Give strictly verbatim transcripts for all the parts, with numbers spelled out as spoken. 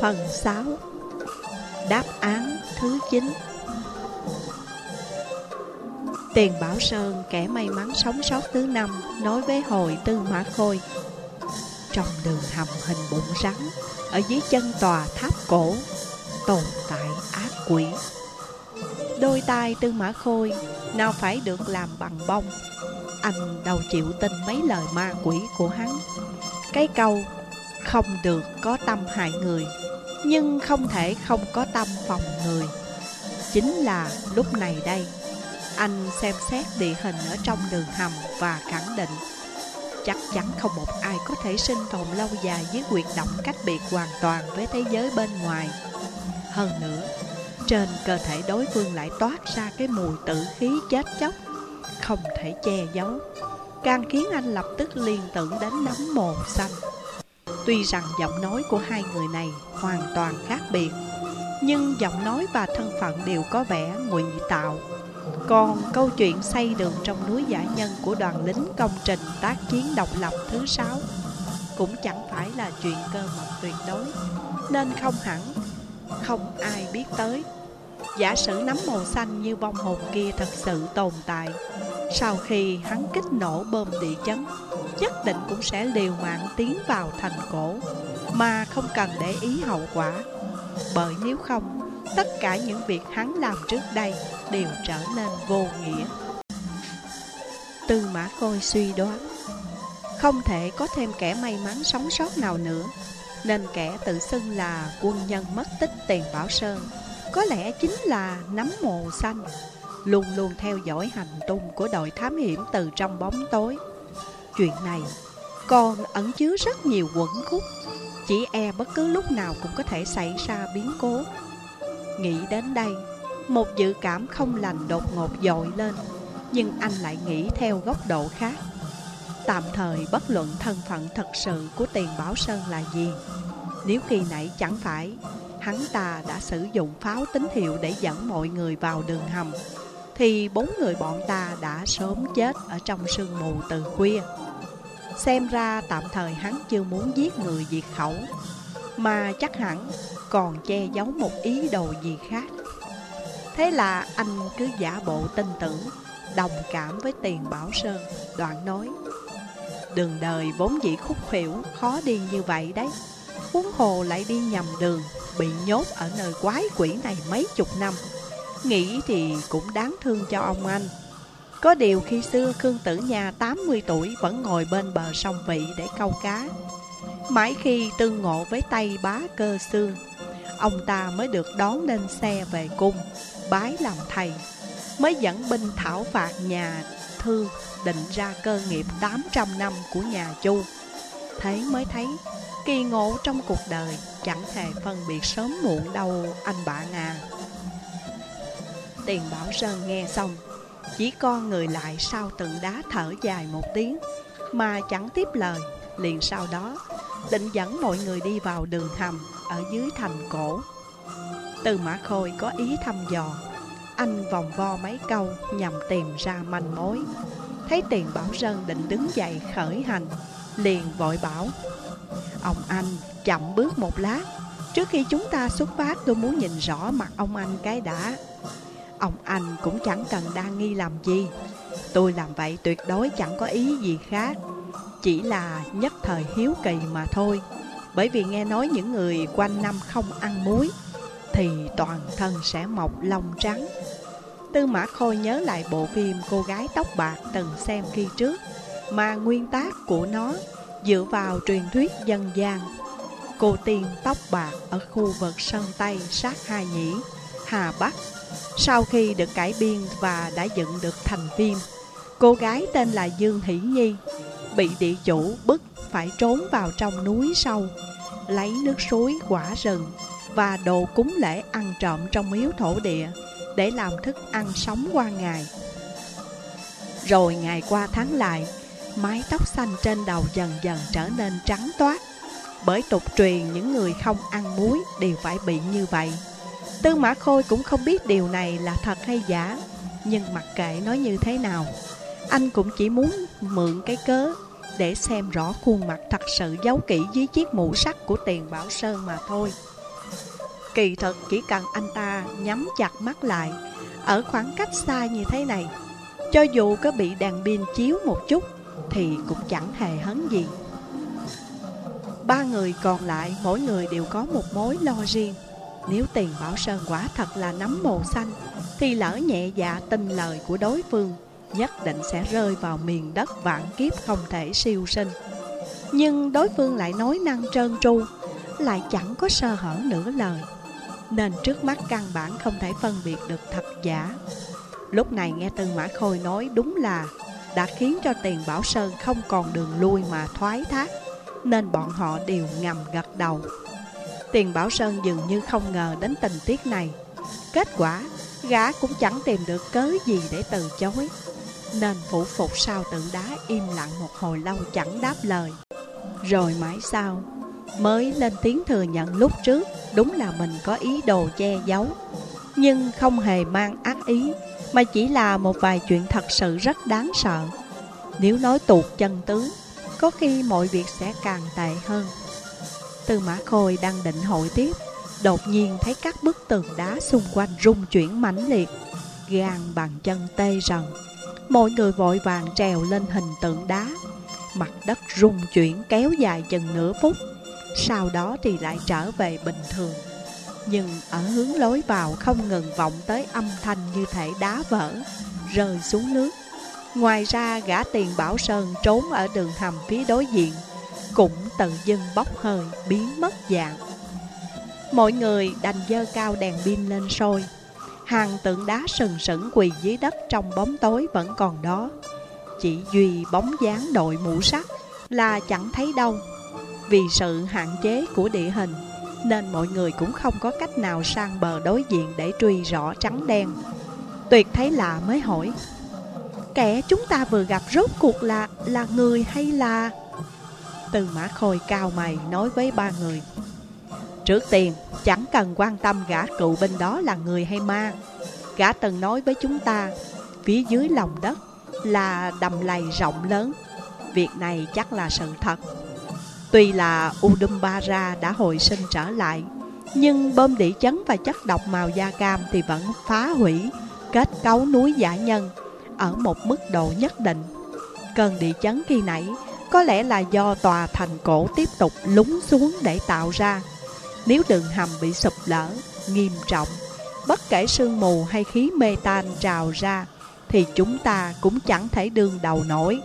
Phần sáu. Đáp án thứ chín. Tiền Bảo Sơn, kẻ may mắn sống sót thứ năm, nói với hồi Tư Mã Khôi: trong đường hầm hình bụng rắn, ở dưới chân tòa tháp cổ, tồn tại ác quỷ. Đôi tai Tư Mã Khôi nào phải được làm bằng bông. Anh đâu chịu tin mấy lời ma quỷ của hắn. Cái câu không được có tâm hại người, nhưng không thể không có tâm phòng người, chính là lúc này đây. Anh xem xét địa hình ở trong đường hầm và khẳng định chắc chắn không một ai có thể sinh tồn lâu dài dưới huyệt động cách biệt hoàn toàn với thế giới bên ngoài. Hơn nữa, trên cơ thể đối phương lại toát ra cái mùi tử khí chết chóc không thể che giấu, càng khiến anh lập tức liên tưởng đến nấm mồ xanh. Tuy rằng giọng nói của hai người này hoàn toàn khác biệt, nhưng giọng nói và thân phận đều có vẻ ngụy tạo. Còn câu chuyện xây đường trong núi Dã Nhân của đoàn lính công trình tác chiến độc lập thứ sáu cũng chẳng phải là chuyện cơ mật tuyệt đối, nên không hẳn không ai biết tới. Giả sử nấm màu xanh như vong hồn kia thật sự tồn tại, sau khi hắn kích nổ bom địa chấn, nhất định cũng sẽ liều mạng tiến vào thành cổ mà không cần để ý hậu quả. Bởi nếu không, tất cả những việc hắn làm trước đây đều trở nên vô nghĩa. Tư Mã Khôi suy đoán không thể có thêm kẻ may mắn sống sót nào nữa, nên kẻ tự xưng là quân nhân mất tích Tiền Bảo Sơn có lẽ chính là nấm mồ xanh, luôn luôn theo dõi hành tung của đội thám hiểm từ trong bóng tối. Chuyện này còn ẩn chứa rất nhiều uẩn khúc, chỉ e bất cứ lúc nào cũng có thể xảy ra biến cố. Nghĩ đến đây, một dự cảm không lành đột ngột dội lên, nhưng anh lại nghĩ theo góc độ khác. Tạm thời bất luận thân phận thật sự của Tiền Bảo Sơn là gì, nếu khi nãy chẳng phải hắn ta đã sử dụng pháo tín hiệu để dẫn mọi người vào đường hầm, thì bốn người bọn ta đã sớm chết ở trong sương mù từ khuya. Xem ra tạm thời hắn chưa muốn giết người diệt khẩu, mà chắc hẳn còn che giấu một ý đồ gì khác. Thế là anh cứ giả bộ tin tưởng, đồng cảm với Tiền Bảo Sơn, đoạn nói: đường đời vốn dĩ khúc khuỷu, khó đi như vậy đấy. Huống hồ lại đi nhầm đường, bị nhốt ở nơi quái quỷ này mấy chục năm. Nghĩ thì cũng đáng thương cho ông anh. Có điều khi xưa Khương Tử Nha tám mươi tuổi vẫn ngồi bên bờ sông Vị để câu cá. Mãi khi tương ngộ với Tây Bá Cơ Xương, ông ta mới được đón lên xe về cung, bái làm thầy, mới dẫn binh thảo phạt nhà Thư, định ra cơ nghiệp tám trăm năm của nhà Chu. Thế mới thấy kỳ ngộ trong cuộc đời chẳng hề phân biệt sớm muộn đâu anh bạn à. Tiền Bảo Sơn nghe xong, chỉ con người lại sau tượng đá thở dài một tiếng, mà chẳng tiếp lời. Liền sau đó định dẫn mọi người đi vào đường hầm ở dưới thành cổ. Tư Mã Khôi có ý thăm dò, anh vòng vo mấy câu nhằm tìm ra manh mối. Thấy Tiền Bảo Sơn định đứng dậy khởi hành, liền vội bảo: ông anh chậm bước một lát, trước khi chúng ta xuất phát tôi muốn nhìn rõ mặt ông anh cái đã. Ông anh cũng chẳng cần đa nghi làm gì, tôi làm vậy tuyệt đối chẳng có ý gì khác, chỉ là nhất thời hiếu kỳ mà thôi. Bởi vì nghe nói những người quanh năm không ăn muối thì toàn thân sẽ mọc lông trắng. Tư Mã Khôi nhớ lại bộ phim Cô Gái Tóc Bạc từng xem khi trước, mà nguyên tác của nó dựa vào truyền thuyết dân gian. Cô tiên tóc bạc ở khu vực Sơn Tây sát Hà Nhĩ, Hà Bắc, sau khi được cải biên và đã dựng được thành phim, cô gái tên là Dương Hỷ Nhi bị địa chủ bức phải trốn vào trong núi sâu, lấy nước suối, quả rừng và đồ cúng lễ ăn trộm trong miếu thổ địa để làm thức ăn sống qua ngày. Rồi ngày qua tháng lại, mái tóc xanh trên đầu dần dần trở nên trắng toát. Bởi tục truyền những người không ăn muối đều phải bị như vậy. Tư Mã Khôi cũng không biết điều này là thật hay giả, nhưng mặc kệ nói như thế nào, anh cũng chỉ muốn mượn cái cớ để xem rõ khuôn mặt thật sự giấu kỹ dưới chiếc mũ sắt của Tiền Bảo Sơn mà thôi. Kỳ thực chỉ cần anh ta nhắm chặt mắt lại, ở khoảng cách xa như thế này, cho dù có bị đèn pin chiếu một chút thì cũng chẳng hề hấn gì. Ba người còn lại mỗi người đều có một mối lo riêng. Nếu Tiền Bảo Sơn quả thật là nấm mồ xanh, thì lỡ nhẹ dạ tin lời của đối phương, nhất định sẽ rơi vào miền đất vạn kiếp không thể siêu sinh. Nhưng đối phương lại nói năng trơn tru, lại chẳng có sơ hở nửa lời, nên trước mắt căn bản không thể phân biệt được thật giả. Lúc này nghe Tư Mã Khôi nói đúng là đã khiến cho Tiền Bảo Sơn không còn đường lui mà thoái thác, nên bọn họ đều ngầm gật đầu. Tiền Bảo Sơn dường như không ngờ đến tình tiết này. Kết quả, gã cũng chẳng tìm được cớ gì để từ chối, nên phủ phục sau tượng đá im lặng một hồi lâu chẳng đáp lời. Rồi mãi sau mới lên tiếng thừa nhận lúc trước đúng là mình có ý đồ che giấu, nhưng không hề mang ác ý, mà chỉ là một vài chuyện thật sự rất đáng sợ. Nếu nói tuột chân tướng, có khi mọi việc sẽ càng tệ hơn. Tư Mã Khôi đang định hội tiếp, đột nhiên thấy các bức tường đá xung quanh rung chuyển mãnh liệt, gan bàn chân tê rần. Mọi người vội vàng trèo lên hình tượng đá. Mặt đất rung chuyển kéo dài chừng nửa phút, sau đó thì lại trở về bình thường. Nhưng ở hướng lối vào không ngừng vọng tới âm thanh như thể đá vỡ, rơi xuống nước. Ngoài ra gã Tiền Bảo Sơn trốn ở đường hầm phía đối diện cũng tự dưng bốc hơi biến mất dạng. Mọi người đành dơ cao đèn pin lên soi. Hàng tượng đá sừng sững quỳ dưới đất trong bóng tối vẫn còn đó, chỉ duy bóng dáng đội mũ sắt là chẳng thấy đâu. Vì sự hạn chế của địa hình nên mọi người cũng không có cách nào sang bờ đối diện để truy rõ trắng đen. Tuyệt thấy lạ mới hỏi: kẻ chúng ta vừa gặp rốt cuộc là là người hay là... Tư Mã Khôi cao mày nói với ba người: trước tiên chẳng cần quan tâm gã cựu binh đó là người hay ma. Gã từng nói với chúng ta phía dưới lòng đất là đầm lầy rộng lớn. Việc này chắc là sự thật. Tuy là Udumbarra đã hồi sinh trở lại, nhưng bom đỉ chấn và chất độc màu da cam thì vẫn phá hủy kết cấu núi Dã Nhân ở một mức độ nhất định. Cơn đỉ chấn khi nãy có lẽ là do tòa thành cổ tiếp tục lún xuống để tạo ra. Nếu đường hầm bị sụp lở nghiêm trọng, bất kể sương mù hay khí mê tan trào ra, thì chúng ta cũng chẳng thể đương đầu nổi.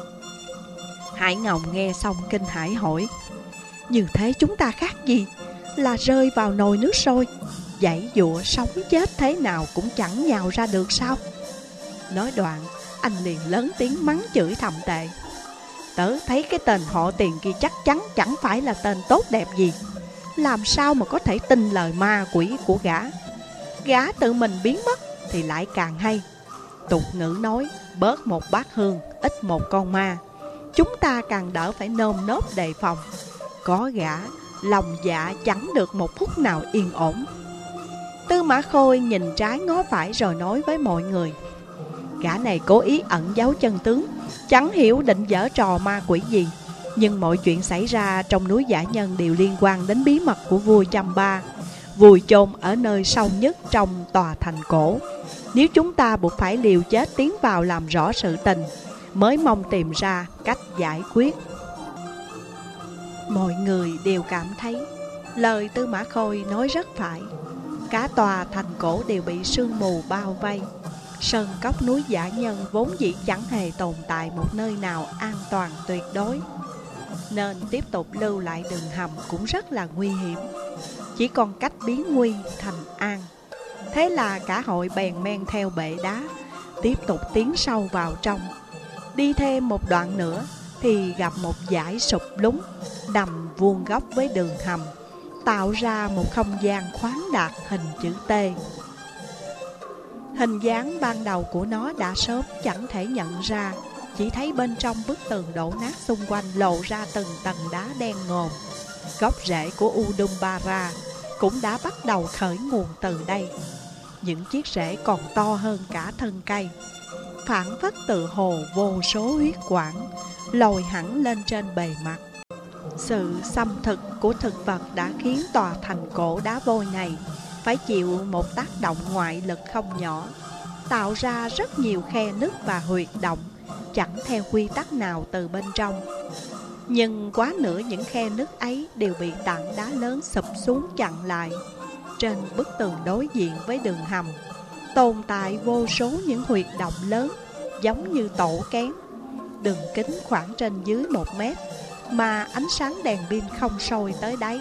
Hải Ngọc nghe xong kinh hãi hỏi: như thế chúng ta khác gì? Là rơi vào nồi nước sôi, giãy giụa sống chết thế nào cũng chẳng nhào ra được sao? Nói đoạn, anh liền lớn tiếng mắng chửi thậm tệ: tớ thấy cái tên họ Tiền kia chắc chắn chẳng phải là tên tốt đẹp gì. Làm sao mà có thể tin lời ma quỷ của gã? Gã tự mình biến mất thì lại càng hay. Tục ngữ nói bớt một bát hương, ít một con ma. Chúng ta càng đỡ phải nơm nớp đề phòng. Có gã, lòng dạ chẳng được một phút nào yên ổn. Tư Mã Khôi nhìn trái ngó phải rồi nói với mọi người: gã này cố ý ẩn giấu chân tướng, chẳng hiểu định giở trò ma quỷ gì. Nhưng mọi chuyện xảy ra trong núi Dã Nhân đều liên quan đến bí mật của vua Chamba, vùi chôn ở nơi sâu nhất trong tòa thành cổ. Nếu chúng ta buộc phải liều chết tiến vào làm rõ sự tình, mới mong tìm ra cách giải quyết. Mọi người đều cảm thấy lời Tư Mã Khôi nói rất phải. Cả tòa thành cổ đều bị sương mù bao vây. Sơn cốc núi Dã Nhân vốn dĩ chẳng hề tồn tại một nơi nào an toàn tuyệt đối, nên tiếp tục lưu lại đường hầm cũng rất là nguy hiểm. Chỉ còn cách biến nguy thành an. Thế là cả hội bèn men theo bệ đá, tiếp tục tiến sâu vào trong. Đi thêm một đoạn nữa thì gặp một dải sụp lún nằm vuông góc với đường hầm, tạo ra một không gian khoáng đạt hình chữ T. Hình dáng ban đầu của nó đã sớm chẳng thể nhận ra, chỉ thấy bên trong bức tường đổ nát xung quanh lộ ra từng tầng đá đen ngòm. Gốc rễ của Udumbarra cũng đã bắt đầu khởi nguồn từ đây. Những chiếc rễ còn to hơn cả thân cây, phảng phất tự hồ vô số huyết quản lồi hẳn lên trên bề mặt. Sự xâm thực của thực vật đã khiến tòa thành cổ đá vôi này phải chịu một tác động ngoại lực không nhỏ, tạo ra rất nhiều khe nứt và huyệt động, chẳng theo quy tắc nào từ bên trong. Nhưng quá nửa những khe nứt ấy đều bị tảng đá lớn sụp xuống chặn lại. Trên bức tường đối diện với đường hầm tồn tại vô số những huyệt động lớn giống như tổ kén, đường kính khoảng trên dưới một mét, mà ánh sáng đèn pin không sôi tới đáy.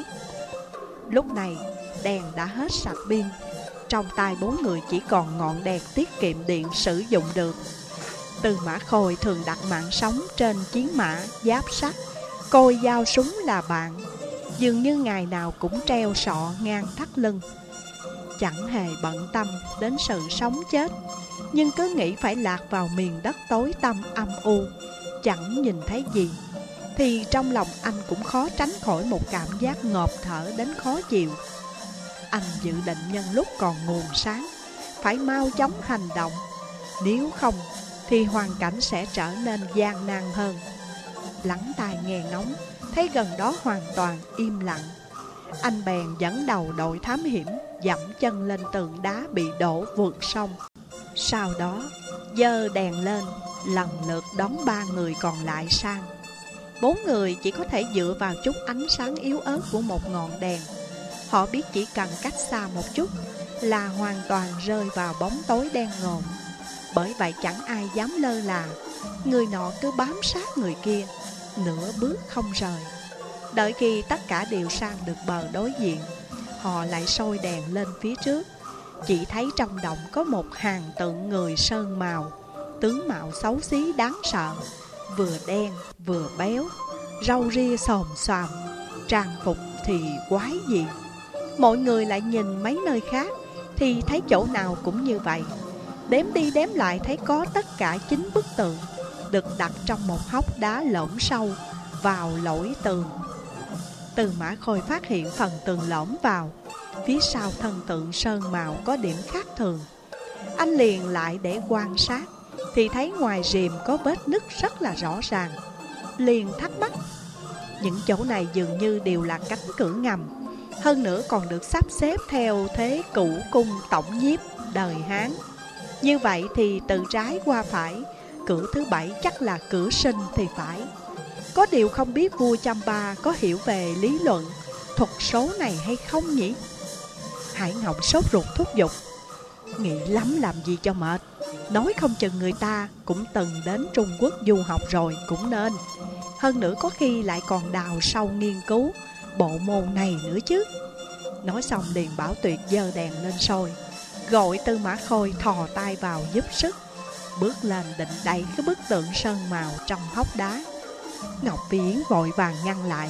Lúc này đèn đã hết sạch pin, trong tay bốn người chỉ còn ngọn đèn tiết kiệm điện sử dụng được. Tư Mã Khôi thường đặt mạng sống trên chiến mã giáp sắt, côi dao súng là bạn, dường như ngày nào cũng treo sọ ngang thắt lưng. Chẳng hề bận tâm đến sự sống chết, nhưng cứ nghĩ phải lạc vào miền đất tối tăm âm u, chẳng nhìn thấy gì, thì trong lòng anh cũng khó tránh khỏi một cảm giác ngộp thở đến khó chịu. Anh dự định nhân lúc còn nguồn sáng phải mau chóng hành động, nếu không thì hoàn cảnh sẽ trở nên gian nan hơn. Lắng tai nghe ngóng, thấy gần đó hoàn toàn im lặng, anh bèn dẫn đầu đội thám hiểm dẫm chân lên tường đá bị đổ vượt sông. Sau đó giơ đèn lên, lần lượt đón ba người còn lại sang. Bốn người chỉ có thể dựa vào chút ánh sáng yếu ớt của một ngọn đèn. Họ biết chỉ cần cách xa một chút là hoàn toàn rơi vào bóng tối đen ngòm. Bởi vậy chẳng ai dám lơ là, người nọ cứ bám sát người kia, nửa bước không rời. Đợi khi tất cả đều sang được bờ đối diện, họ lại soi đèn lên phía trước. Chỉ thấy trong động có một hàng tượng người sơn màu, tướng mạo xấu xí đáng sợ, vừa đen vừa béo, râu ria xồm xoàm, trang phục thì quái dị. Mọi người lại nhìn mấy nơi khác thì thấy chỗ nào cũng như vậy. Đếm đi đếm lại thấy có tất cả chín bức tượng được đặt trong một hốc đá lõm sâu vào lỗi tường. Tư Mã Khôi phát hiện phần tường lõm vào, phía sau thân tượng sơn màu có điểm khác thường. Anh liền lại để quan sát thì thấy ngoài rìm có vết nứt rất là rõ ràng. Liền thắc mắc, những chỗ này dường như đều là cánh cửa ngầm, hơn nữa còn được sắp xếp theo thế cửu cung tổng nhiếp đời Hán. Như vậy thì từ trái qua phải, cửa thứ bảy chắc là cửa sinh thì phải. Có điều không biết vua Champa có hiểu về lý luận thuật số này hay không nhỉ? Hải Ngọc sốt ruột thúc giục, nghĩ lắm làm gì cho mệt, nói không chừng người ta cũng từng đến Trung Quốc du học rồi cũng nên. Hơn nữa có khi lại còn đào sâu nghiên cứu bộ môn này nữa chứ. Nói xong liền bảo Tuyệt giơ đèn lên soi, gọi Tư Mã Khôi thò tay vào giúp sức, bước lên định đẩy cái bức tượng sơn màu trong hốc đá. Ngọc Phi Yến vội vàng ngăn lại,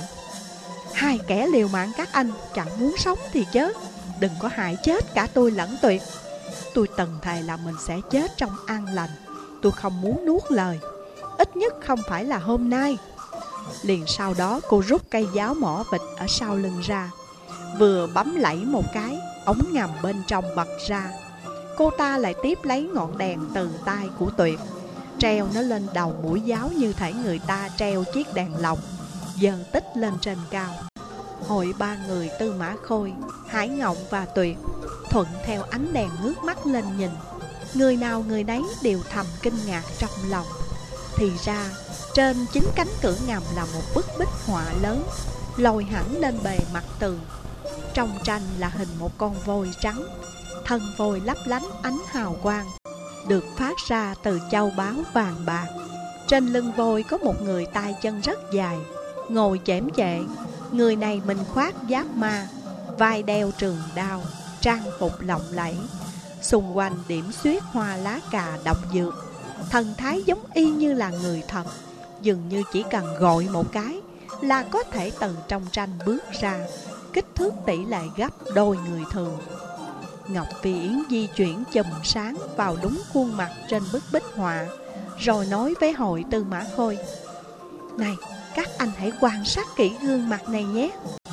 hai kẻ liều mạng các anh, chẳng muốn sống thì chết, đừng có hại chết cả tôi lẫn Tuyệt. Tôi từng thề là mình sẽ chết trong an lành, tôi không muốn nuốt lời, ít nhất không phải là hôm nay. Liền sau đó cô rút cây giáo mỏ vịt ở sau lưng ra, vừa bấm lẫy một cái, ống ngầm bên trong bật ra. Cô ta lại tiếp lấy ngọn đèn từ tay của Tuyệt, treo nó lên đầu mũi giáo như thể người ta treo chiếc đèn lồng, giơ tích lên trên cao. Hội ba người Tư Mã Khôi, Hải Ngộng và Tuyệt thuận theo ánh đèn ngước mắt lên nhìn, người nào người nấy đều thầm kinh ngạc trong lòng. Thì ra trên chính cánh cửa ngầm là một bức bích họa lớn lồi hẳn lên bề mặt tường. Trong tranh là hình một con voi trắng, thân voi lấp lánh ánh hào quang, được phát ra từ châu báu vàng bạc. Trên lưng voi có một người tay chân rất dài, ngồi chễm chệ. Người này mình khoác giáp ma, vai đeo trường đao, trang phục lộng lẫy, xung quanh điểm xuyết hoa lá cà độc dược, thần thái giống y như là người thật, dường như chỉ cần gọi một cái là có thể từ trong tranh bước ra, kích thước tỷ lệ gấp đôi người thường. Ngọc Phi Yến di chuyển chùm sáng vào đúng khuôn mặt trên bức bích họa, rồi nói với hội Tư Mã Khôi, này, các anh hãy quan sát kỹ gương mặt này nhé.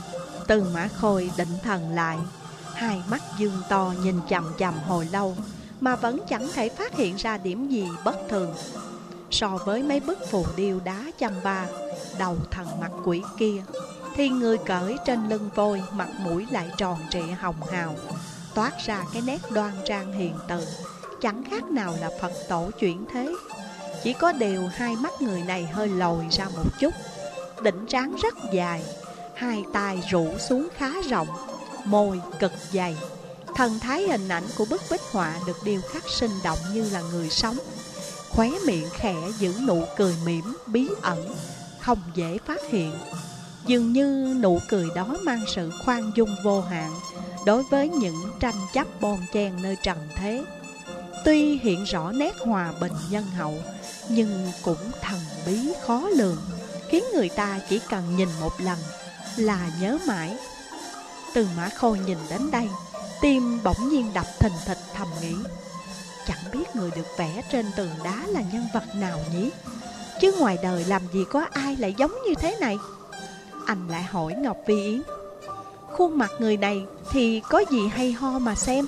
Tư Mã Khôi định thần lại, hai mắt dương to nhìn chằm chằm hồi lâu mà vẫn chẳng thể phát hiện ra điểm gì bất thường. So với mấy bức phù điêu đá Champa, đầu thần mặt quỷ kia, thì người cởi trên lưng voi mặt mũi lại tròn trịa hồng hào, toát ra cái nét đoan trang hiền từ, chẳng khác nào là Phật tổ chuyển thế. Chỉ có điều hai mắt người này hơi lồi ra một chút, đỉnh trán rất dài, hai tay rũ xuống khá rộng, môi cực dày. Thần thái hình ảnh của bức bích họa được điêu khắc sinh động như là người sống. Khóe miệng khẽ giữ nụ cười mỉm bí ẩn, không dễ phát hiện. Dường như nụ cười đó mang sự khoan dung vô hạn đối với những tranh chấp bon chen nơi trần thế. Tuy hiện rõ nét hòa bình nhân hậu, nhưng cũng thần bí khó lường, khiến người ta chỉ cần nhìn một lần là nhớ mãi. Từ Mã Khôi nhìn đến đây, tim bỗng nhiên đập thình thịch, thầm nghĩ: chẳng biết người được vẽ trên tường đá là nhân vật nào nhỉ? Chứ ngoài đời làm gì có ai lại giống như thế này? Anh lại hỏi Ngọc Vi Yến: khuôn mặt người này thì có gì hay ho mà xem?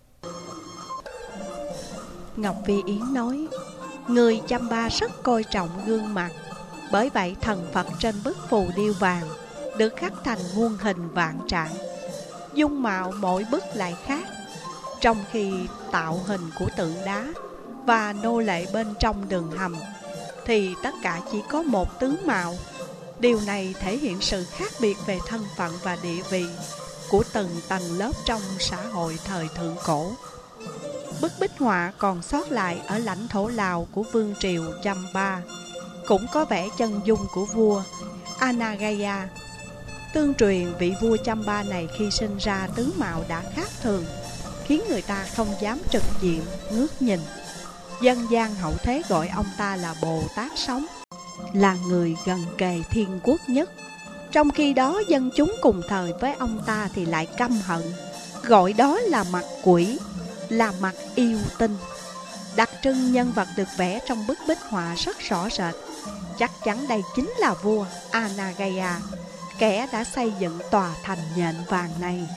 Ngọc Vi Yến nói: người Chăm Ba rất coi trọng gương mặt, bởi vậy thần Phật trên bức phù điêu vàng được khắc thành muôn hình vạn trạng. Dung mạo mỗi bức lại khác, trong khi tạo hình của tượng đá và nô lệ bên trong đường hầm thì tất cả chỉ có một tướng mạo. Điều này thể hiện sự khác biệt về thân phận và địa vị của từng tầng lớp trong xã hội thời thượng cổ. Bức bích họa còn sót lại ở lãnh thổ Lào của vương triều Chăm Ba cũng có vẽ chân dung của vua Anagaya. Tương truyền vị vua Chăm Ba này khi sinh ra tướng mạo đã khác thường, khiến người ta không dám trực diện ngước nhìn. Dân gian hậu thế gọi ông ta là Bồ Tát sống, là người gần kề thiên quốc nhất. Trong khi đó dân chúng cùng thời với ông ta thì lại căm hận, gọi đó là mặt quỷ, là mặt yêu tinh. Đặc trưng nhân vật được vẽ trong bức bích họa rất rõ rệt. Chắc chắn đây chính là vua Anagaya, kẻ đã xây dựng tòa thành nhện vàng này.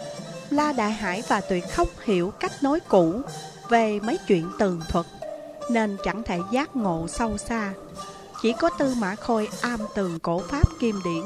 La Đại Hải và Tuyệt không hiểu cách nói cũ về mấy chuyện tường thuật, nên chẳng thể giác ngộ sâu xa. Chỉ có Tư Mã Khôi am tường cổ pháp kim điển.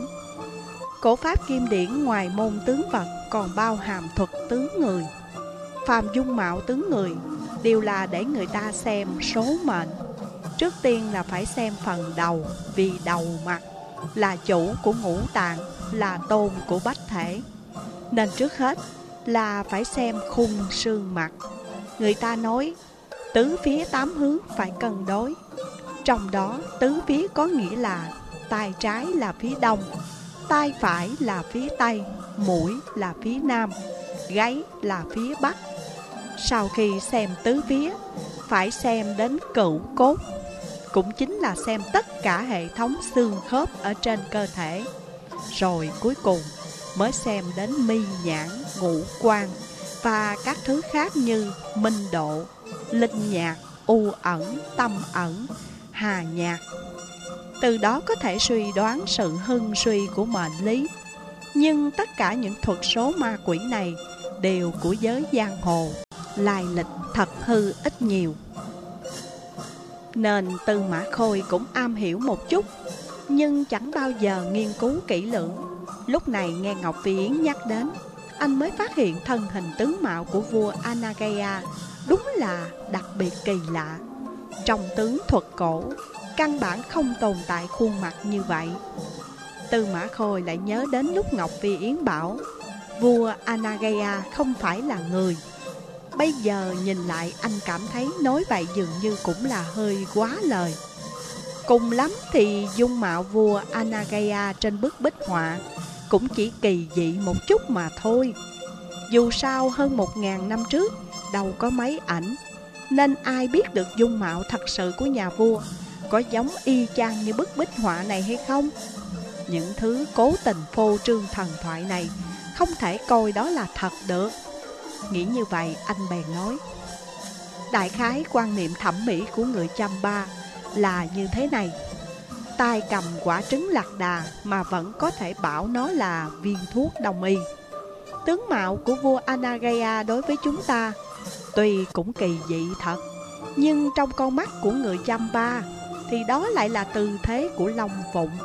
Cổ pháp kim điển ngoài môn tướng vật còn bao hàm thuật tướng người. Phàm dung mạo tướng người đều là để người ta xem số mệnh. Trước tiên là phải xem phần đầu, vì đầu mặt là chủ của ngũ tạng, là tôn của bách thể. Nên trước hết là phải xem khung xương mặt. Người ta nói tứ phía tám hướng phải cân đối. Trong đó tứ phía có nghĩa là tay trái là phía đông, tay phải là phía tây, mũi là phía nam, gáy là phía bắc. Sau khi xem tứ phía, phải xem đến cửu cốt, cũng chính là xem tất cả hệ thống xương khớp ở trên cơ thể. Rồi cuối cùng mới xem đến mi nhãn, ngũ quan và các thứ khác như minh độ, linh nhạc, u ẩn, tâm ẩn, hà nhạc. Từ đó có thể suy đoán sự hưng suy của mệnh lý. Nhưng tất cả những thuật số ma quỷ này đều của giới giang hồ, lai lịch thật hư ít nhiều. Nên Tư Mã Khôi cũng am hiểu một chút, nhưng chẳng bao giờ nghiên cứu kỹ lưỡng. Lúc này nghe Ngọc Vi Yến nhắc đến, anh mới phát hiện thân hình tướng mạo của vua Anagaya đúng là đặc biệt kỳ lạ. Trong tướng thuật cổ, căn bản không tồn tại khuôn mặt như vậy. Tư Mã Khôi lại nhớ đến lúc Ngọc Vi Yến bảo vua Anagaya không phải là người. Bây giờ nhìn lại anh cảm thấy nói vậy dường như cũng là hơi quá lời. Cùng lắm thì dung mạo vua Anagaya trên bức bích họa cũng chỉ kỳ dị một chút mà thôi. Dù sao hơn một ngàn năm trước đâu có mấy ảnh, nên ai biết được dung mạo thật sự của nhà vua có giống y chang như bức bích họa này hay không. Những thứ cố tình phô trương thần thoại này không thể coi đó là thật được. Nghĩ như vậy anh bèn nói: đại khái quan niệm thẩm mỹ của người Chăm Ba là như thế này. tay cầm quả trứng lạc đà mà vẫn có thể bảo nó là viên thuốc đông y. Tướng mạo của vua Anagaya đối với chúng ta tuy cũng kỳ dị thật, nhưng trong con mắt của người Chăm Ba thì đó lại là tư thế của Long Phụng,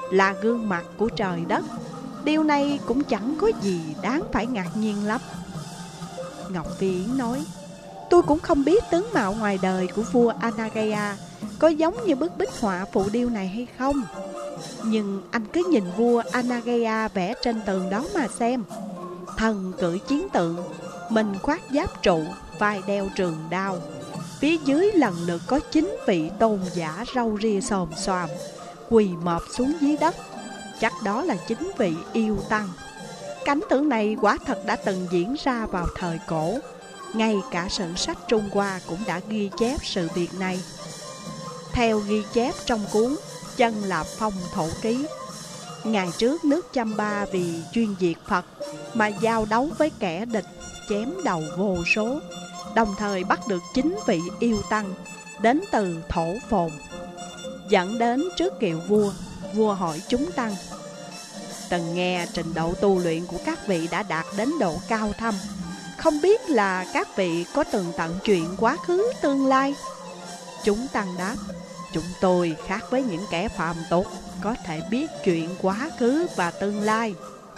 là gương mặt của trời đất. Điều này cũng chẳng có gì đáng phải ngạc nhiên lắm. Ngọc Phi Yến nói, tôi cũng không biết tướng mạo ngoài đời của vua Anagaya có giống như bức bích họa phù điêu này hay không. Nhưng anh cứ nhìn vua Anagaya vẽ trên tường đó mà xem. Thần cưỡi chiến tượng, mình khoác giáp trụ, vai đeo trường đao. Phía dưới lần lượt có chín vị tôn giả râu ria xồm xoàm quỳ mọp xuống dưới đất. Chắc đó là chín vị yêu tăng. Cảnh tượng này quả thật đã từng diễn ra vào thời cổ. Ngay cả sử sách Trung Hoa cũng đã ghi chép sự việc này. Theo ghi chép trong cuốn Chân Lạp Phong Thổ Ký, ngày trước nước Chamba vì chuyên diệt Phật mà giao đấu với kẻ địch, chém đầu vô số, đồng thời bắt được chín vị yêu tăng đến từ Thổ Phồn. Dẫn đến trước kiệu vua, vua hỏi chúng tăng, từng nghe trình độ tu luyện của các vị đã đạt đến độ cao thâm, không biết là các vị có tường tận chuyện quá khứ tương lai? Chúng tăng đáp, chúng tôi khác với những kẻ phàm tục, có thể biết chuyện quá khứ và tương lai.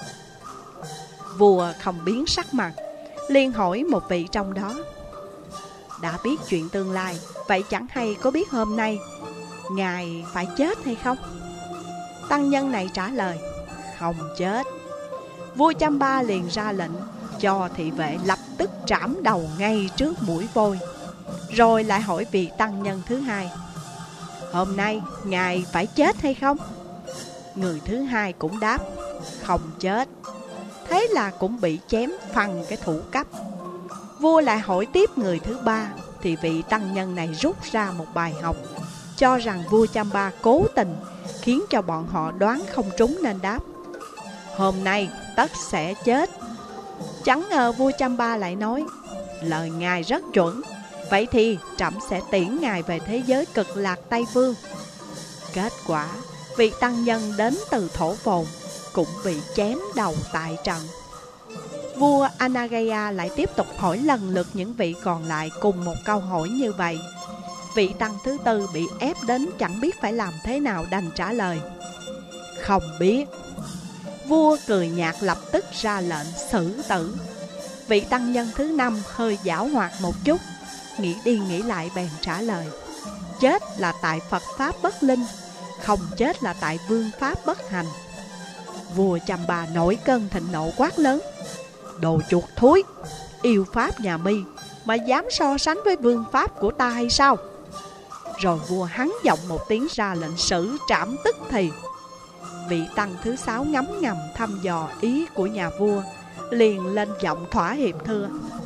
Vua không biến sắc mặt, liền hỏi một vị trong đó, đã biết chuyện tương lai, vậy chẳng hay có biết hôm nay ngài phải chết hay không? Tăng nhân này trả lời, không chết. Vua Chamba liền ra lệnh cho thị vệ lập tức trảm đầu ngay trước mũi vôi. Rồi lại hỏi vị tăng nhân thứ hai, hôm nay ngài phải chết hay không? Người thứ hai cũng đáp, không chết. Thế là cũng bị chém phăng cái thủ cấp. Vua lại hỏi tiếp người thứ ba, thì vị tăng nhân này rút ra một bài học, cho rằng vua Chamba cố tình khiến cho bọn họ đoán không trúng nên đáp, hôm nay tất sẽ chết. Chẳng ngờ vua Chamba lại nói, lời ngài rất chuẩn, vậy thì trẫm sẽ tiễn ngài về thế giới cực lạc Tây Phương. Kết quả, vị tăng nhân đến từ Thổ Phồn cũng bị chém đầu tại trận. Vua Anagaya lại tiếp tục hỏi lần lượt những vị còn lại cùng một câu hỏi như vậy. Vị tăng thứ tư bị ép đến chẳng biết phải làm thế nào đành trả lời, không biết. Vua cười nhạt lập tức ra lệnh xử tử. Vị tăng nhân thứ năm hơi giảo hoạt một chút, nghĩ đi nghĩ lại bèn trả lời, chết là tại Phật Pháp bất linh, không chết là tại vương Pháp bất hành. Vua Chamba nổi cơn thịnh nộ quát lớn, đồ chuột thúi, yêu Pháp nhà mi mà dám so sánh với vương Pháp của ta hay sao? Rồi vua hắn giọng một tiếng ra lệnh xử trảm tức thì. Vị tăng thứ sáu ngấm ngầm thăm dò ý của nhà vua, liền lên giọng thỏa hiệp thưa,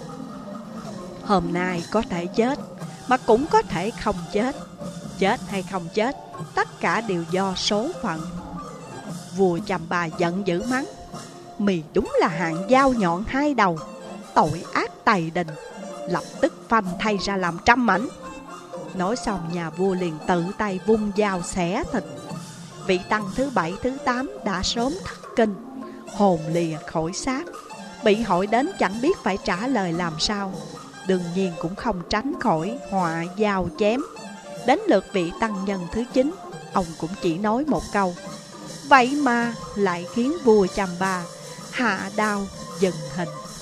hôm nay có thể chết, mà cũng có thể không chết. Chết hay không chết, tất cả đều do số phận. Vua Chamba giận dữ mắng, mì đúng là hạng dao nhọn hai đầu, tội ác tày đình, lập tức phanh thay ra làm trăm mảnh. Nói xong nhà vua liền tự tay vung dao xẻ thịt. Vị tăng thứ bảy, thứ tám đã sớm thất kinh, hồn lìa khỏi xác, bị hỏi đến chẳng biết phải trả lời làm sao. Đương nhiên cũng không tránh khỏi họa dao chém. Đến lượt vị tăng nhân thứ chín, ông cũng chỉ nói một câu, vậy mà lại khiến vua Chamba hạ đao dừng hình.